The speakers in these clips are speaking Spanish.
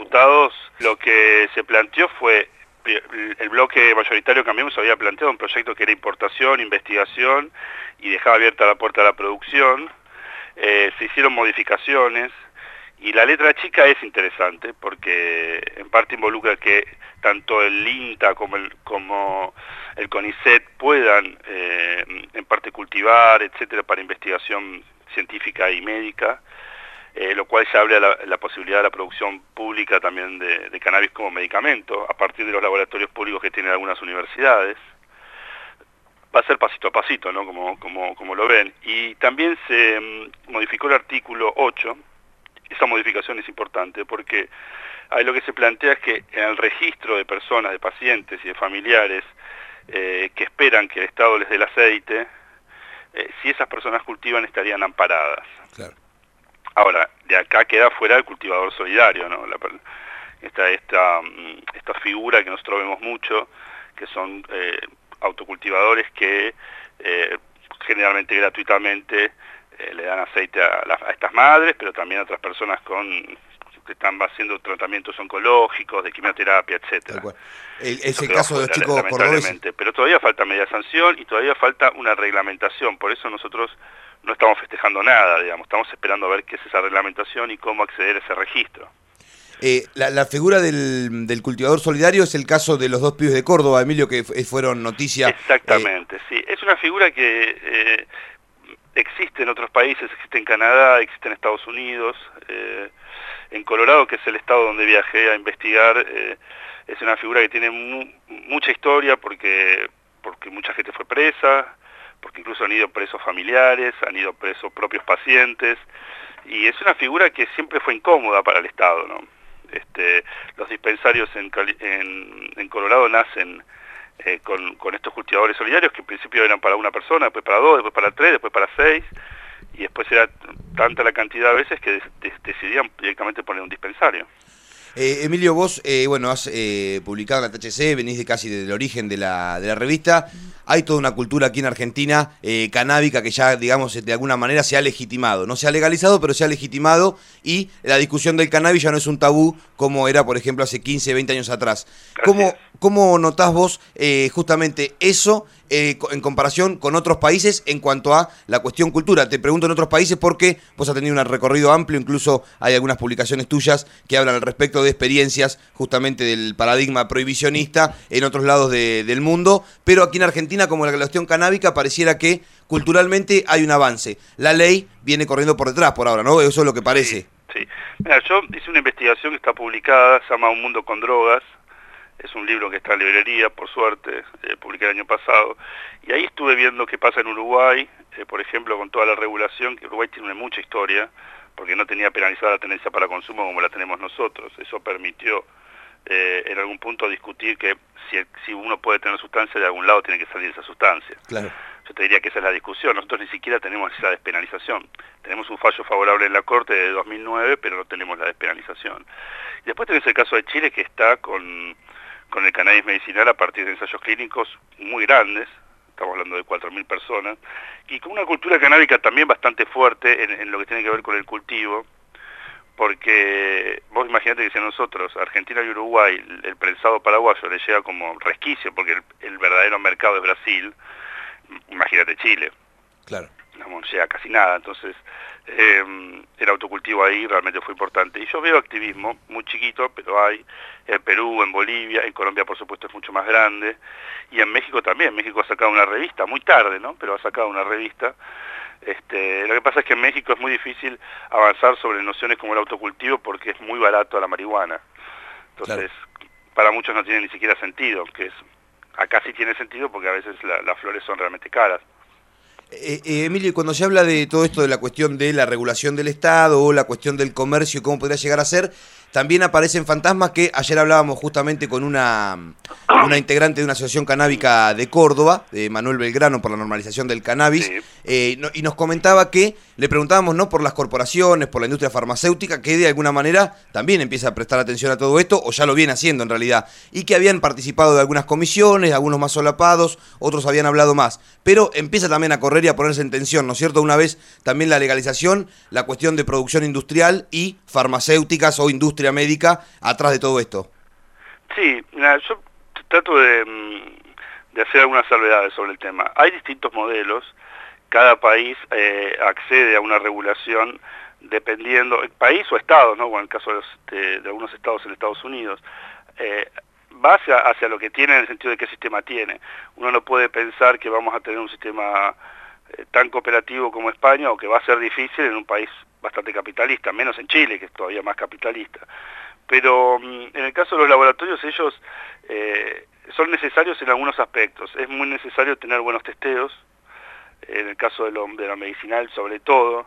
Diputados lo que se planteó fue, el bloque mayoritario Cambiemos había planteado un proyecto que era importación, investigación y dejaba abierta la puerta a la producción. Se hicieron modificaciones y la letra chica es interesante porque en parte involucra que tanto el INTA como el CONICET puedan en parte cultivar, etcétera, para investigación científica y médica, lo cual ya abre la posibilidad de la producción pública también de cannabis como medicamento, a partir de los laboratorios públicos que tienen algunas universidades. Va a ser pasito a pasito, ¿no? Como lo ven. Y también se modificó el artículo 8. Esa modificación es importante porque ahí lo que se plantea es que en el registro de personas, de pacientes y de familiares que esperan que el Estado les dé el aceite, si esas personas cultivan estarían amparadas. Claro. Ahora, de acá queda fuera el cultivador solidario, ¿no? Esta figura que nosotros vemos mucho, que son autocultivadores que generalmente gratuitamente le dan aceite a estas madres, pero también a otras personas que están haciendo tratamientos oncológicos, de quimioterapia, etcétera. Es el caso de los chicos cordobeses. Pero todavía falta media sanción y todavía falta una reglamentación, por eso nosotros no estamos festejando nada, digamos, estamos esperando a ver qué es esa reglamentación y cómo acceder a ese registro. La figura del cultivador solidario es el caso de los 2 pibes de Córdoba, Emilio, que fueron noticia. Exactamente, sí. Es una figura que existe en otros países, existe en Canadá, existe en Estados Unidos, en Colorado, que es el estado donde viajé a investigar, es una figura que tiene mucha historia porque mucha gente fue presa, porque incluso han ido presos familiares, han ido presos propios pacientes, y es una figura que siempre fue incómoda para el Estado, ¿no? Los dispensarios en Colorado nacen con estos cultivadores solidarios que en principio eran para una persona, después para 2, después para 3, después para 6, y después era tanta la cantidad de veces que decidían directamente poner un dispensario. Emilio, vos has publicado en la THC, venís casi desde el origen de la revista. Hay toda una cultura aquí en Argentina canábica que ya, digamos, de alguna manera se ha legitimado. No se ha legalizado, pero se ha legitimado, y la discusión del cannabis ya no es un tabú como era, por ejemplo, hace 15, 20 años atrás. ¿Cómo notás vos justamente eso en comparación con otros países en cuanto a la cuestión cultura? Te pregunto en otros países porque vos has tenido un recorrido amplio, incluso hay algunas publicaciones tuyas que hablan al respecto de experiencias justamente del paradigma prohibicionista en otros lados del mundo, pero aquí en Argentina, como la cuestión canábica, pareciera que culturalmente hay un avance. La ley viene corriendo por detrás por ahora, ¿no? Eso es lo que parece. Sí. Mira, yo hice una investigación que está publicada, se llama Un Mundo con Drogas. Es un libro que está en librería, por suerte, publiqué el año pasado, y ahí estuve viendo qué pasa en Uruguay, por ejemplo, con toda la regulación, que Uruguay tiene mucha historia, porque no tenía penalizada la tenencia para consumo como la tenemos nosotros. Eso permitió en algún punto discutir que si uno puede tener sustancia, de algún lado tiene que salir esa sustancia. Claro. Yo te diría que esa es la discusión. Nosotros ni siquiera tenemos esa despenalización. Tenemos un fallo favorable en la Corte de 2009, pero no tenemos la despenalización. Y después tenés el caso de Chile, que está con el cannabis medicinal a partir de ensayos clínicos muy grandes, estamos hablando de 4.000 personas, y con una cultura canábica también bastante fuerte en lo que tiene que ver con el cultivo, porque vos imaginate que si a nosotros, Argentina y Uruguay, el prensado paraguayo le llega como resquicio, porque el verdadero mercado es Brasil, imagínate Chile. Claro. No llega casi nada, entonces el autocultivo ahí realmente fue importante. Y yo veo activismo muy chiquito, pero hay en Perú, en Bolivia, en Colombia por supuesto es mucho más grande, y en México también. México ha sacado una revista, muy tarde, ¿no? Pero ha sacado una revista. Lo que pasa es que en México es muy difícil avanzar sobre nociones como el autocultivo porque es muy barato la marihuana. Entonces, claro, para muchos no tiene ni siquiera sentido, acá sí tiene sentido porque a veces las flores son realmente caras. Emilio, cuando se habla de todo esto de la cuestión de la regulación del Estado o la cuestión del comercio y cómo podría llegar a ser, también aparecen fantasmas que ayer hablábamos justamente con una integrante de una asociación canábica de Córdoba, de Manuel Belgrano, por la normalización del cannabis, sí. Y nos comentaba que le preguntábamos no por las corporaciones, por la industria farmacéutica, que de alguna manera también empieza a prestar atención a todo esto, o ya lo viene haciendo en realidad, y que habían participado de algunas comisiones, algunos más solapados, otros habían hablado más, pero empieza también a correr y a ponerse en tensión, ¿no es cierto? Una vez también la legalización, la cuestión de producción industrial y farmacéuticas o industrias industria médica atrás de todo esto. Sí, mira, yo trato de hacer algunas salvedades sobre el tema. Hay distintos modelos, cada país accede a una regulación dependiendo, país o estado, ¿no? Bueno, en el caso de algunos estados en Estados Unidos, va hacia lo que tiene en el sentido de qué sistema tiene. Uno no puede pensar que vamos a tener un sistema tan cooperativo como España, o que va a ser difícil en un país bastante capitalista, menos en Chile, que es todavía más capitalista. Pero en el caso de los laboratorios, ellos son necesarios en algunos aspectos. Es muy necesario tener buenos testeos, en el caso de la medicinal sobre todo.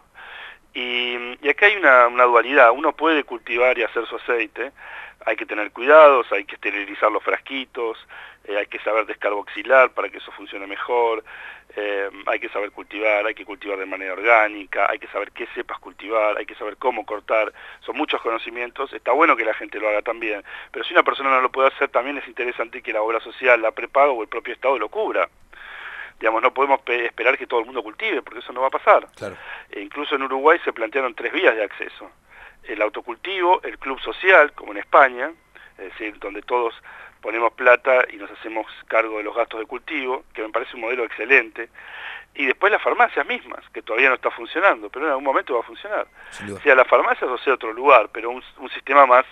Y acá hay una dualidad. Uno puede cultivar y hacer su aceite, hay que tener cuidados, hay que esterilizar los frasquitos, hay que saber descarboxilar para que eso funcione mejor, hay que saber cultivar, hay que cultivar de manera orgánica, hay que saber qué cepas cultivar, hay que saber cómo cortar. Son muchos conocimientos, está bueno que la gente lo haga también, pero si una persona no lo puede hacer, también es interesante que la obra social, la prepago o el propio Estado lo cubra. Digamos, no podemos esperar que todo el mundo cultive, porque eso no va a pasar. Claro. Incluso en Uruguay se plantearon 3 vías de acceso: el autocultivo, el club social, como en España, es decir, donde todos ponemos plata y nos hacemos cargo de los gastos de cultivo, que me parece un modelo excelente, y después las farmacias mismas, que todavía no está funcionando, pero en algún momento va a funcionar. Sea las farmacias o sea otro lugar, pero un sistema más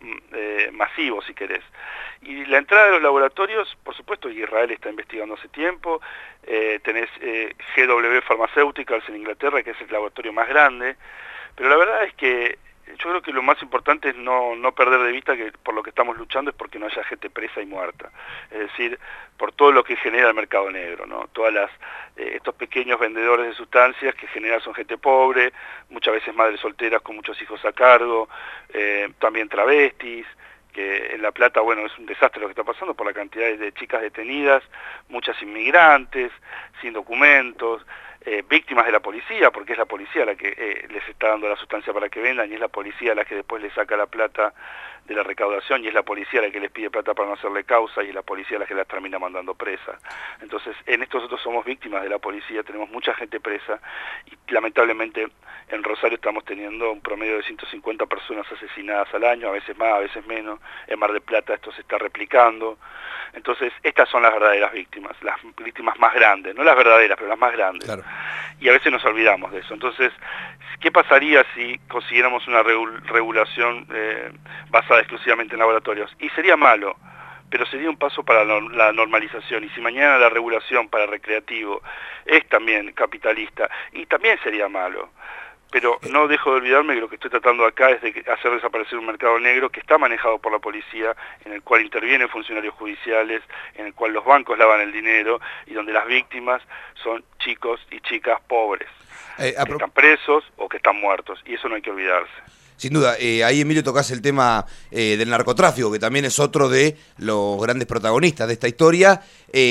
masivo, si querés. Y la entrada de los laboratorios, por supuesto, Israel está investigando hace tiempo, tenés GW Pharmaceuticals en Inglaterra, que es el laboratorio más grande, pero la verdad es que yo creo que lo más importante es no perder de vista que por lo que estamos luchando es porque no haya gente presa y muerta. Es decir, por todo lo que genera el mercado negro, ¿no? Estos pequeños vendedores de sustancias que generan son gente pobre, muchas veces madres solteras con muchos hijos a cargo, también travestis, que en La Plata, bueno, es un desastre lo que está pasando por la cantidad de chicas detenidas, muchas inmigrantes, sin documentos, víctimas de la policía, porque es la policía la que les está dando la sustancia para que vendan, y es la policía la que después les saca la plata de la recaudación, y es la policía la que les pide plata para no hacerle causa, y es la policía la que las termina mandando presa. Entonces, en esto nosotros somos víctimas de la policía, tenemos mucha gente presa, y lamentablemente en Rosario estamos teniendo un promedio de 150 personas asesinadas al año, a veces más, a veces menos. En Mar del Plata esto se está replicando. Entonces, estas son las verdaderas víctimas, las víctimas más grandes, no las verdaderas, pero las más grandes. Claro. Y a veces nos olvidamos de eso. Entonces, ¿qué pasaría si consiguiéramos una regulación basada exclusivamente en laboratorios? Y sería malo, pero sería un paso para la normalización. Y si mañana la regulación para recreativo es también capitalista, y también sería malo. Pero no dejo de olvidarme que lo que estoy tratando acá es de hacer desaparecer un mercado negro que está manejado por la policía, en el cual intervienen funcionarios judiciales, en el cual los bancos lavan el dinero, y donde las víctimas son chicos y chicas pobres, que están presos o que están muertos, y eso no hay que olvidarse. Sin duda, ahí Emilio tocás el tema del narcotráfico, que también es otro de los grandes protagonistas de esta historia.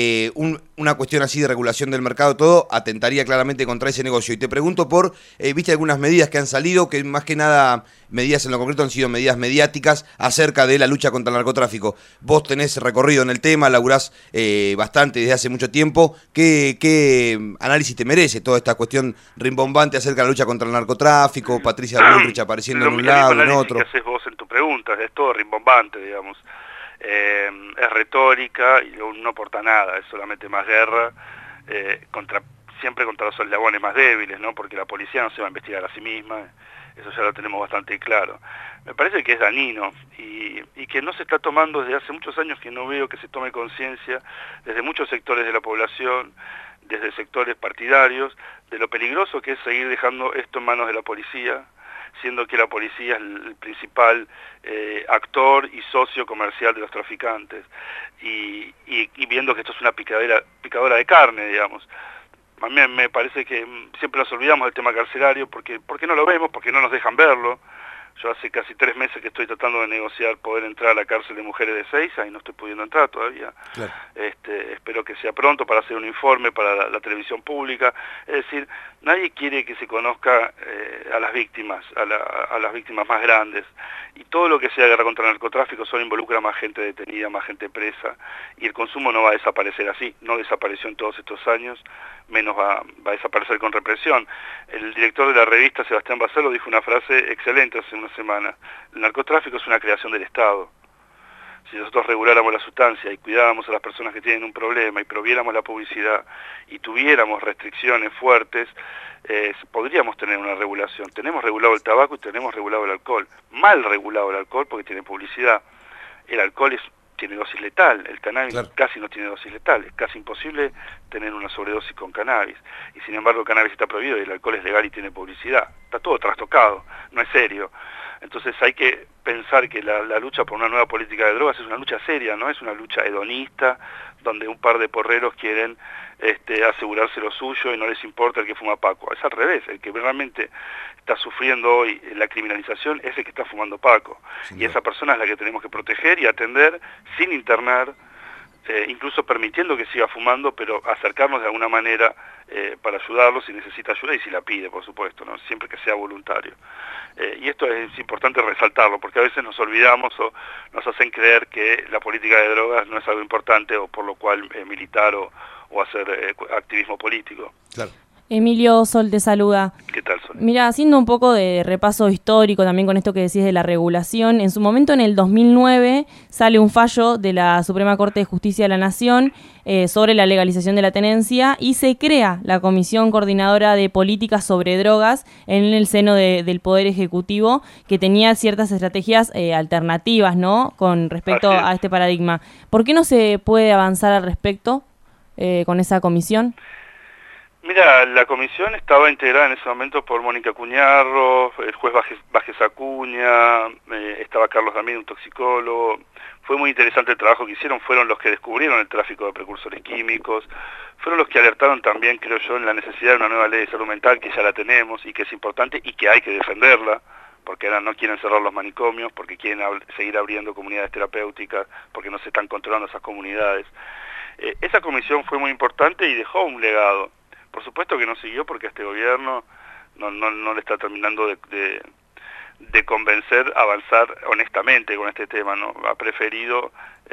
Una cuestión así de regulación del mercado, todo, atentaría claramente contra ese negocio. Y te pregunto viste algunas medidas que han salido, que más que nada medidas en lo concreto han sido medidas mediáticas acerca de la lucha contra el narcotráfico. Vos tenés recorrido en el tema, laburás bastante desde hace mucho tiempo. ¿Qué análisis te merece toda esta cuestión rimbombante acerca de la lucha contra el narcotráfico? Patricia Bullrich apareciendo en un lado, en otro. Que haces vos en tu pregunta, es todo rimbombante, digamos. Es retórica y no aporta nada, es solamente más guerra, siempre contra los eslabones más débiles, ¿no? Porque la policía no se va a investigar a sí misma, eso ya lo tenemos bastante claro. Me parece que es dañino y que no se está tomando desde hace muchos años, que no veo que se tome conciencia desde muchos sectores de la población, desde sectores partidarios, de lo peligroso que es seguir dejando esto en manos de la policía, siendo que la policía es el principal actor y socio comercial de los traficantes, y viendo que esto es una picadora de carne, digamos. A mí me parece que siempre nos olvidamos del tema carcelario, porque no lo vemos, porque no nos dejan verlo. Yo hace casi 3 meses que estoy tratando de negociar poder entrar a la cárcel de mujeres de Ezeiza y no estoy pudiendo entrar todavía. Claro. Espero que sea pronto para hacer un informe para la televisión pública. Es decir, nadie quiere que se conozca a las víctimas, a las víctimas más grandes. Y todo lo que sea guerra contra el narcotráfico solo involucra más gente detenida, más gente presa. Y el consumo no va a desaparecer así. No desapareció en todos estos años, menos va a desaparecer con represión. El director de la revista, Sebastián Bacelo, dijo una frase excelente hace unos una semana. El narcotráfico es una creación del Estado. Si nosotros reguláramos la sustancia y cuidáramos a las personas que tienen un problema y prohibiéramos la publicidad y tuviéramos restricciones fuertes, podríamos tener una regulación. Tenemos regulado el tabaco y tenemos regulado el alcohol. Mal regulado el alcohol porque tiene publicidad. El alcohol tiene dosis letal, el cannabis casi no tiene dosis letal, es casi imposible tener una sobredosis con cannabis. Y sin embargo el cannabis está prohibido y el alcohol es legal y tiene publicidad. Está todo trastocado, no es serio. Entonces hay que pensar que la lucha por una nueva política de drogas es una lucha seria, no es una lucha hedonista, donde un par de porreros quieren asegurarse lo suyo y no les importa el que fuma Paco. Es al revés, el que realmente está sufriendo hoy la criminalización es el que está fumando Paco. Y esa persona es la que tenemos que proteger y atender sin internar, incluso permitiendo que siga fumando, pero acercarnos de alguna manera para ayudarlo si necesita ayuda y si la pide, por supuesto, ¿no? Siempre que sea voluntario. Y esto es importante resaltarlo, porque a veces nos olvidamos o nos hacen creer que la política de drogas no es algo importante o por lo cual militar o hacer activismo político. Claro. Emilio Sol te saluda. ¿Qué tal, Sol? Mira, haciendo un poco de repaso histórico también con esto que decís de la regulación, en su momento en el 2009 sale un fallo de la Suprema Corte de Justicia de la Nación sobre la legalización de la tenencia y se crea la Comisión Coordinadora de Políticas sobre Drogas en el seno del Poder Ejecutivo, que tenía ciertas estrategias alternativas, ¿no?, con respecto a este paradigma. ¿Por qué no se puede avanzar al respecto con esa comisión? Mira, la comisión estaba integrada en ese momento por Mónica Cuñarro, el juez Vázquez Acuña, estaba Carlos Ramírez, un toxicólogo. Fue muy interesante el trabajo que hicieron, fueron los que descubrieron el tráfico de precursores químicos, fueron los que alertaron también, creo yo, en la necesidad de una nueva ley de salud mental, que ya la tenemos y que es importante y que hay que defenderla, porque ahora no quieren cerrar los manicomios, porque quieren seguir abriendo comunidades terapéuticas, porque no se están controlando esas comunidades. Esa comisión fue muy importante y dejó un legado. Por supuesto que no siguió porque este gobierno no le está terminando de convencer avanzar honestamente con este tema, ¿no? Ha preferido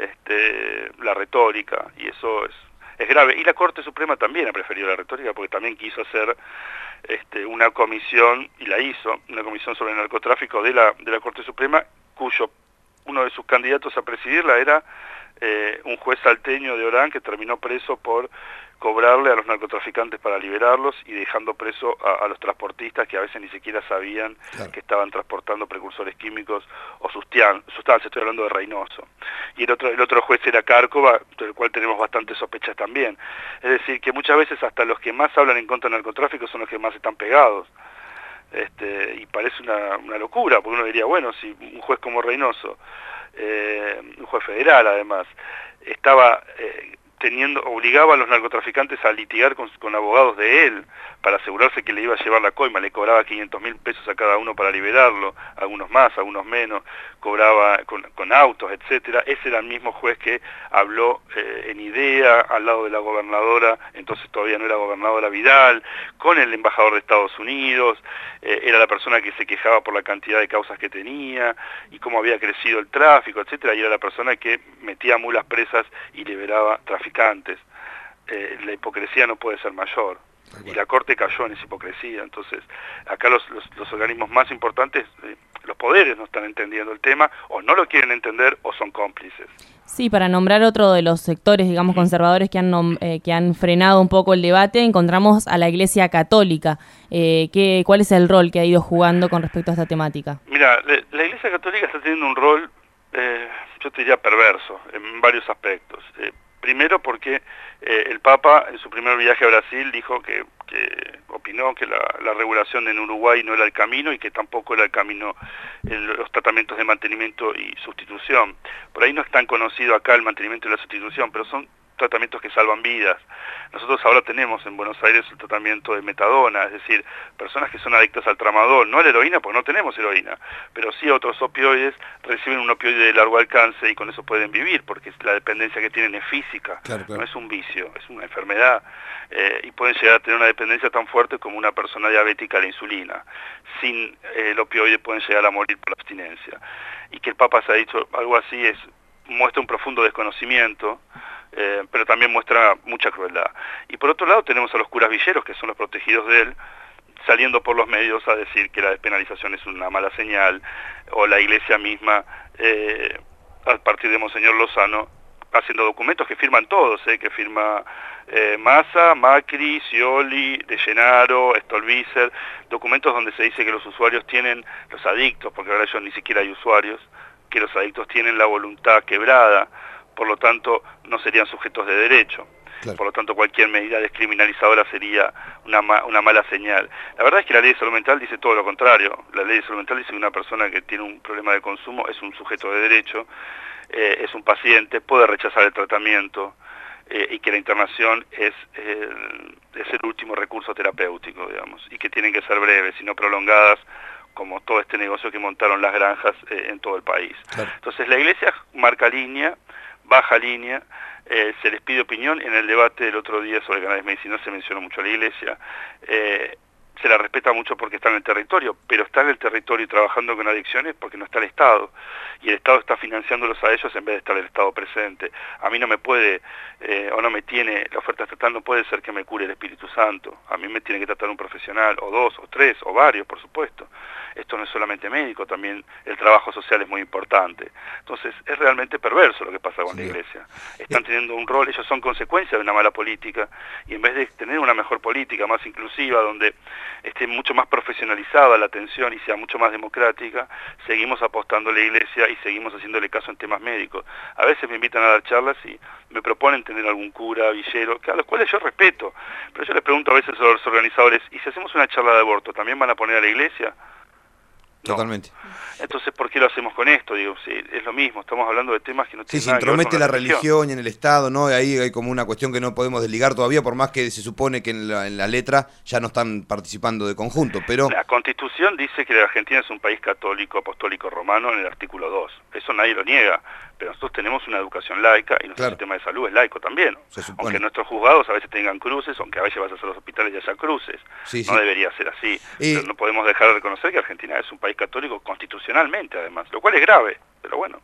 la retórica y eso es grave. Y la Corte Suprema también ha preferido la retórica porque también quiso hacer una comisión, y la hizo, una comisión sobre el narcotráfico de la Corte Suprema, cuyo uno de sus candidatos a presidirla era un juez salteño de Orán que terminó preso por cobrarle a los narcotraficantes para liberarlos y dejando preso a los transportistas que a veces ni siquiera sabían que estaban transportando precursores químicos o sustancias, estoy hablando de Reynoso. Y el otro juez era Cárcova, del cual tenemos bastantes sospechas también. Es decir, que muchas veces hasta los que más hablan en contra del narcotráfico son los que más están pegados. Y parece una locura, porque uno diría, bueno, si un juez como Reynoso, un juez federal además, estaba obligaba a los narcotraficantes a litigar con abogados de él para asegurarse que le iba a llevar la coima, le cobraba 500.000 pesos a cada uno para liberarlo, algunos más, algunos menos, cobraba con autos, etcétera. Ese era el mismo juez que habló en IDEA, al lado de la gobernadora, entonces todavía no era gobernadora Vidal, con el embajador de Estados Unidos, era la persona que se quejaba por la cantidad de causas que tenía y cómo había crecido el tráfico, etcétera, y era la persona que metía mulas presas y liberaba traficantes. La hipocresía no puede ser mayor. Y la Corte cayó en esa hipocresía. Entonces, acá los organismos más importantes, los poderes no están entendiendo el tema, o no lo quieren entender, o son cómplices. Sí, para nombrar otro de los sectores, digamos, conservadores que han frenado un poco el debate, encontramos a la Iglesia Católica. ¿Cuál es el rol que ha ido jugando con respecto a esta temática? Mira, la Iglesia Católica está teniendo un rol, yo te diría perverso, en varios aspectos. Primero porque el Papa en su primer viaje a Brasil dijo que opinó que la regulación en Uruguay no era el camino y que tampoco era el camino en los tratamientos de mantenimiento y sustitución. Por ahí no es tan conocido acá el mantenimiento y la sustitución, pero son tratamientos que salvan vidas. Nosotros ahora tenemos en Buenos Aires el tratamiento de metadona, es decir, personas que son adictas al tramadol, no a la heroína porque no tenemos heroína, pero sí a otros opioides, reciben un opioide de largo alcance y con eso pueden vivir, porque la dependencia que tienen es física, no es un vicio, es una enfermedad, y pueden llegar a tener una dependencia tan fuerte como una persona diabética a la insulina. Sin el opioide pueden llegar a morir por la abstinencia. Y que el Papa se ha dicho algo así muestra un profundo desconocimiento, pero también muestra mucha crueldad. Y por otro lado tenemos a los curas villeros, que son los protegidos de él, saliendo por los medios a decir que la despenalización es una mala señal, o la Iglesia misma, a partir de Monseñor Lozano, haciendo documentos que firman todos, que firma Massa, Macri, Scioli, De Gennaro, Stolbizer, documentos donde se dice que los usuarios tienen, los adictos, porque ahora ellos ni siquiera hay usuarios, que los adictos tienen la voluntad quebrada, por lo tanto no serían sujetos de derecho. Claro. Por lo tanto, cualquier medida descriminalizadora sería una mala señal. La verdad es que la ley de salud mental dice todo lo contrario. La ley de salud mental dice que una persona que tiene un problema de consumo es un sujeto de derecho, es un paciente, puede rechazar el tratamiento y que la internación es el último recurso terapéutico, digamos, y que tienen que ser breves y no prolongadas, como todo este negocio que montaron las granjas en todo el país. Claro. Entonces la Iglesia marca línea, baja línea, se les pide opinión. En el debate del otro día sobre cannabis medicinal se mencionó mucho a la Iglesia, se la respeta mucho porque está en el territorio, pero está en el territorio y trabajando con adicciones porque no está el Estado, y el Estado está financiándolos a ellos en vez de estar el Estado presente. A mí no me puede, o no me tiene, la oferta estatal no puede ser que me cure el Espíritu Santo, a mí me tiene que tratar un profesional, o dos, o tres, o varios, por supuesto. Esto no es solamente médico, también el trabajo social es muy importante. Entonces, es realmente perverso lo que pasa con la Iglesia. Están teniendo un rol, ellos son consecuencia de una mala política, y en vez de tener una mejor política, más inclusiva, donde esté mucho más profesionalizada la atención y sea mucho más democrática, seguimos apostando a la Iglesia y seguimos haciéndole caso en temas médicos. A veces me invitan a dar charlas y me proponen tener algún cura, villero, a los cuales yo respeto, pero yo les pregunto a veces a los organizadores, ¿y si hacemos una charla de aborto, también van a poner a la Iglesia? No. Totalmente. Entonces, ¿por qué lo hacemos con esto? Digo, sí, es lo mismo, estamos hablando de temas que no tienen nada que ver con la religión y en el Estado, ¿no? Ahí hay como una cuestión que no podemos desligar todavía, por más que se supone que en la letra ya no están participando de conjunto, pero... La Constitución dice que la Argentina es un país católico, apostólico, romano en el artículo 2. Eso nadie lo niega, pero nosotros tenemos una educación laica y nuestro sistema de salud es laico también. Aunque nuestros juzgados a veces tengan cruces, aunque a veces vas a los hospitales y haya cruces. No debería ser así. Pero no podemos dejar de reconocer que Argentina es un país católico constitucionalmente, además, lo cual es grave, pero bueno.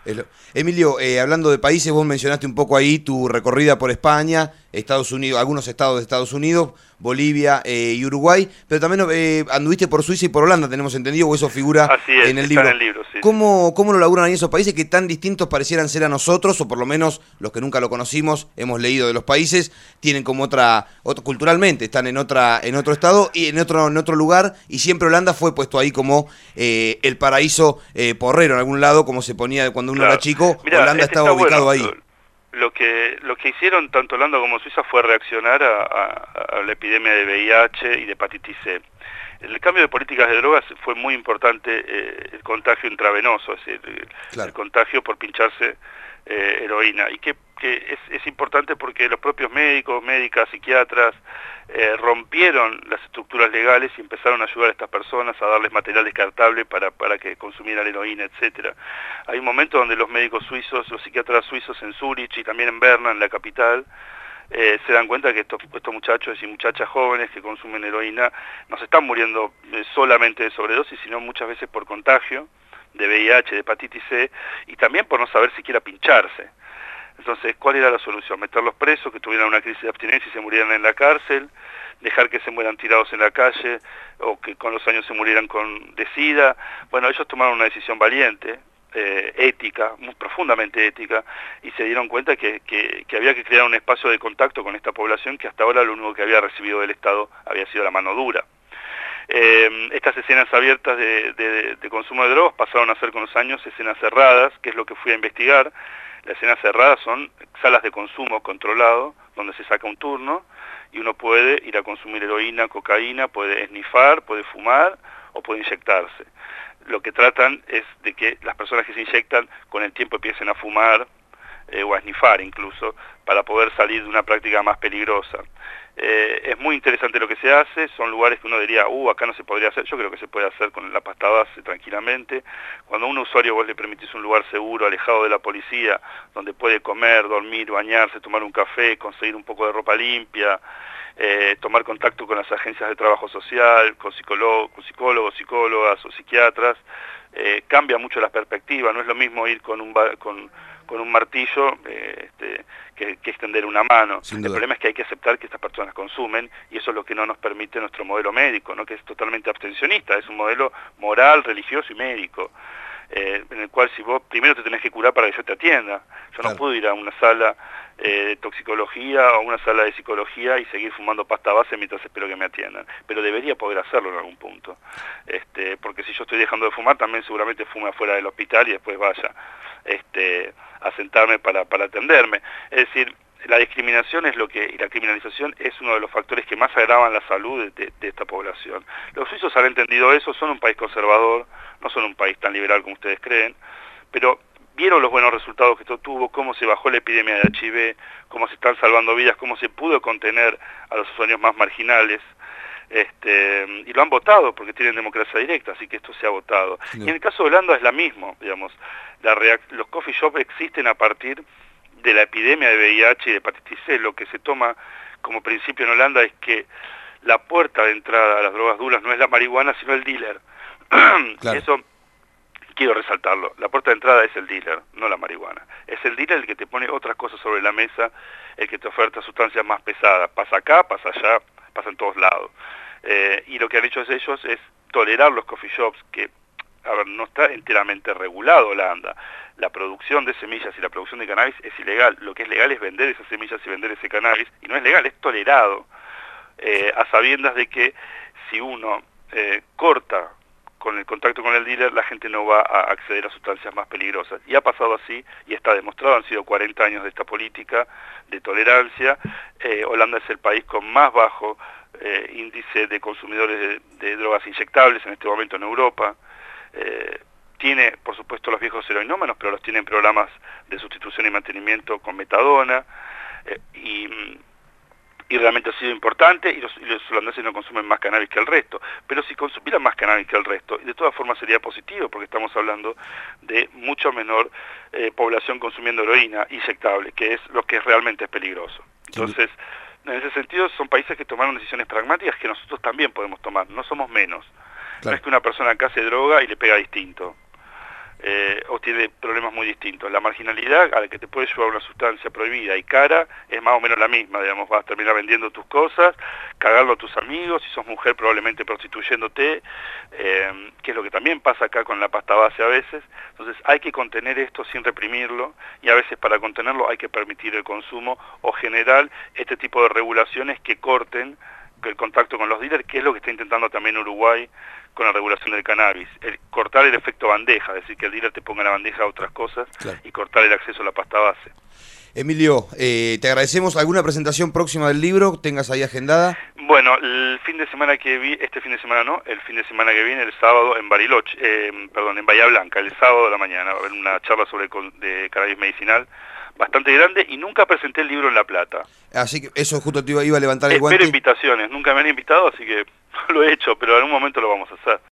Emilio, hablando de países, vos mencionaste un poco ahí tu recorrida por España, Estados Unidos, algunos estados de Estados Unidos, Bolivia y Uruguay, pero también anduviste por Suiza y por Holanda, tenemos entendido, o eso figura en el libro. ¿Cómo lo laburan ahí esos países que tan distintos parecieran ser a nosotros, o por lo menos los que nunca lo conocimos, hemos leído de los países, tienen como otra culturalmente, están en otro estado y en otro lugar, y siempre Holanda fue puesto ahí como el paraíso porrero en algún lado, como se ponía cuando uno era chico. Mirá, Holanda estaba ubicado ahí. Lo que hicieron tanto Holanda como Suiza fue reaccionar a la epidemia de VIH y de hepatitis C. El cambio de políticas de drogas fue muy importante, el contagio intravenoso, es decir, el contagio por pincharse heroína, y que es importante porque los propios médicos, médicas, psiquiatras rompieron las estructuras legales y empezaron a ayudar a estas personas, a darles material descartable para que consumieran heroína, etcétera. Hay un momento donde los médicos suizos, los psiquiatras suizos en Zúrich y también en Berna, en la capital, se dan cuenta que estos muchachos y muchachas jóvenes que consumen heroína no se están muriendo solamente de sobredosis, sino muchas veces por contagio de VIH, de hepatitis C, y también por no saber siquiera pincharse. Entonces, ¿cuál era la solución? Meterlos presos, que tuvieran una crisis de abstinencia y se murieran en la cárcel, dejar que se mueran tirados en la calle, o que con los años se murieran de SIDA. Bueno, ellos tomaron una decisión valiente, ética, muy profundamente ética, y se dieron cuenta que había que crear un espacio de contacto con esta población que hasta ahora lo único que había recibido del Estado había sido la mano dura. Estas escenas abiertas de consumo de drogas pasaron a ser con los años escenas cerradas, que es lo que fui a investigar. Las escenas cerradas son salas de consumo controlado, donde se saca un turno y uno puede ir a consumir heroína, cocaína, puede esnifar, puede fumar o puede inyectarse. Lo que tratan es de que las personas que se inyectan con el tiempo empiecen a fumar o a esnifar incluso, para poder salir de una práctica más peligrosa. Es muy interesante lo que se hace, son lugares que uno diría, acá no se podría hacer. Yo creo que se puede hacer con la pasta base tranquilamente. Cuando a un usuario vos le permitís un lugar seguro, alejado de la policía, donde puede comer, dormir, bañarse, tomar un café, conseguir un poco de ropa limpia, tomar contacto con las agencias de trabajo social, con psicólogos, psicólogas o psiquiatras, cambia mucho la perspectiva. No es lo mismo ir con un martillo que extender una mano. El problema es que hay que aceptar que estas personas consumen, y eso es lo que no nos permite nuestro modelo médico, ¿no? Que es totalmente abstencionista, es un modelo moral, religioso y médico, en el cual si vos primero te tenés que curar para que yo te atienda. Yo no puedo ir a una sala de toxicología o una sala de psicología y seguir fumando pasta base mientras espero que me atiendan, pero debería poder hacerlo en algún punto, porque si yo estoy dejando de fumar, también seguramente fume afuera del hospital y después vaya a sentarme para atenderme. Es decir, la discriminación y la criminalización es uno de los factores que más agravan la salud de esta población. Los suizos han entendido eso, son un país conservador, no son un país tan liberal como ustedes creen, pero vieron los buenos resultados que esto tuvo, cómo se bajó la epidemia de HIV, cómo se están salvando vidas, cómo se pudo contener a los usuarios más marginales, y lo han votado porque tienen democracia directa, así que esto se ha votado. Sí. Y en el caso de Holanda es la misma, digamos, los coffee shops existen a partir de la epidemia de VIH y de hepatitis C. Lo que se toma como principio en Holanda es que la puerta de entrada a las drogas duras no es la marihuana, sino el dealer. Claro. Eso quiero resaltarlo. La puerta de entrada es el dealer, no la marihuana. Es el dealer el que te pone otras cosas sobre la mesa, el que te oferta sustancias más pesadas. Pasa acá, pasa allá, pasa en todos lados. Y lo que han hecho ellos es tolerar los coffee shops, que, a ver, no está enteramente regulado Holanda. La producción de semillas y la producción de cannabis es ilegal. Lo que es legal es vender esas semillas y vender ese cannabis, y no es legal, es tolerado, a sabiendas de que si uno corta con el contacto con el dealer, la gente no va a acceder a sustancias más peligrosas. Y ha pasado así, y está demostrado, han sido 40 años de esta política de tolerancia. Holanda es el país con más bajo índice de consumidores de drogas inyectables en este momento en Europa. Tiene, por supuesto, los viejos heroinómanos, pero los tiene en programas de sustitución y mantenimiento con metadona, y realmente ha sido importante, y los holandeses no consumen más cannabis que el resto. Pero si consumieran más cannabis que el resto, de todas formas sería positivo, porque estamos hablando de mucho menor población consumiendo heroína inyectable, que es lo que realmente es peligroso. Entonces, en ese sentido, son países que tomaron decisiones pragmáticas que nosotros también podemos tomar, no somos menos. Claro. No es que una persona acá se droga y le pega distinto, o tiene problemas muy distintos. La marginalidad a la que te puede llevar una sustancia prohibida y cara es más o menos la misma, digamos, vas a terminar vendiendo tus cosas, cagarlo a tus amigos, si sos mujer probablemente prostituyéndote, que es lo que también pasa acá con la pasta base a veces. Entonces hay que contener esto sin reprimirlo, y a veces para contenerlo hay que permitir el consumo o generar este tipo de regulaciones que corten el contacto con los dealers, que es lo que está intentando también Uruguay con la regulación del cannabis, cortar el efecto bandeja, es decir, que el dealer te ponga en la bandeja otras cosas, claro, y cortar el acceso a la pasta base. Emilio, te agradecemos. ¿Alguna presentación próxima del libro tengas ahí agendada? Bueno, el fin de semana que el fin de semana que viene, el sábado, en Bariloche, en Bahía Blanca, el sábado de la mañana, va a haber una charla de cannabis medicinal bastante grande, y nunca presenté el libro en La Plata. Así que eso justo te iba a levantar el guante. Espero invitaciones, nunca me han invitado, así que no lo he hecho, pero en algún momento lo vamos a hacer.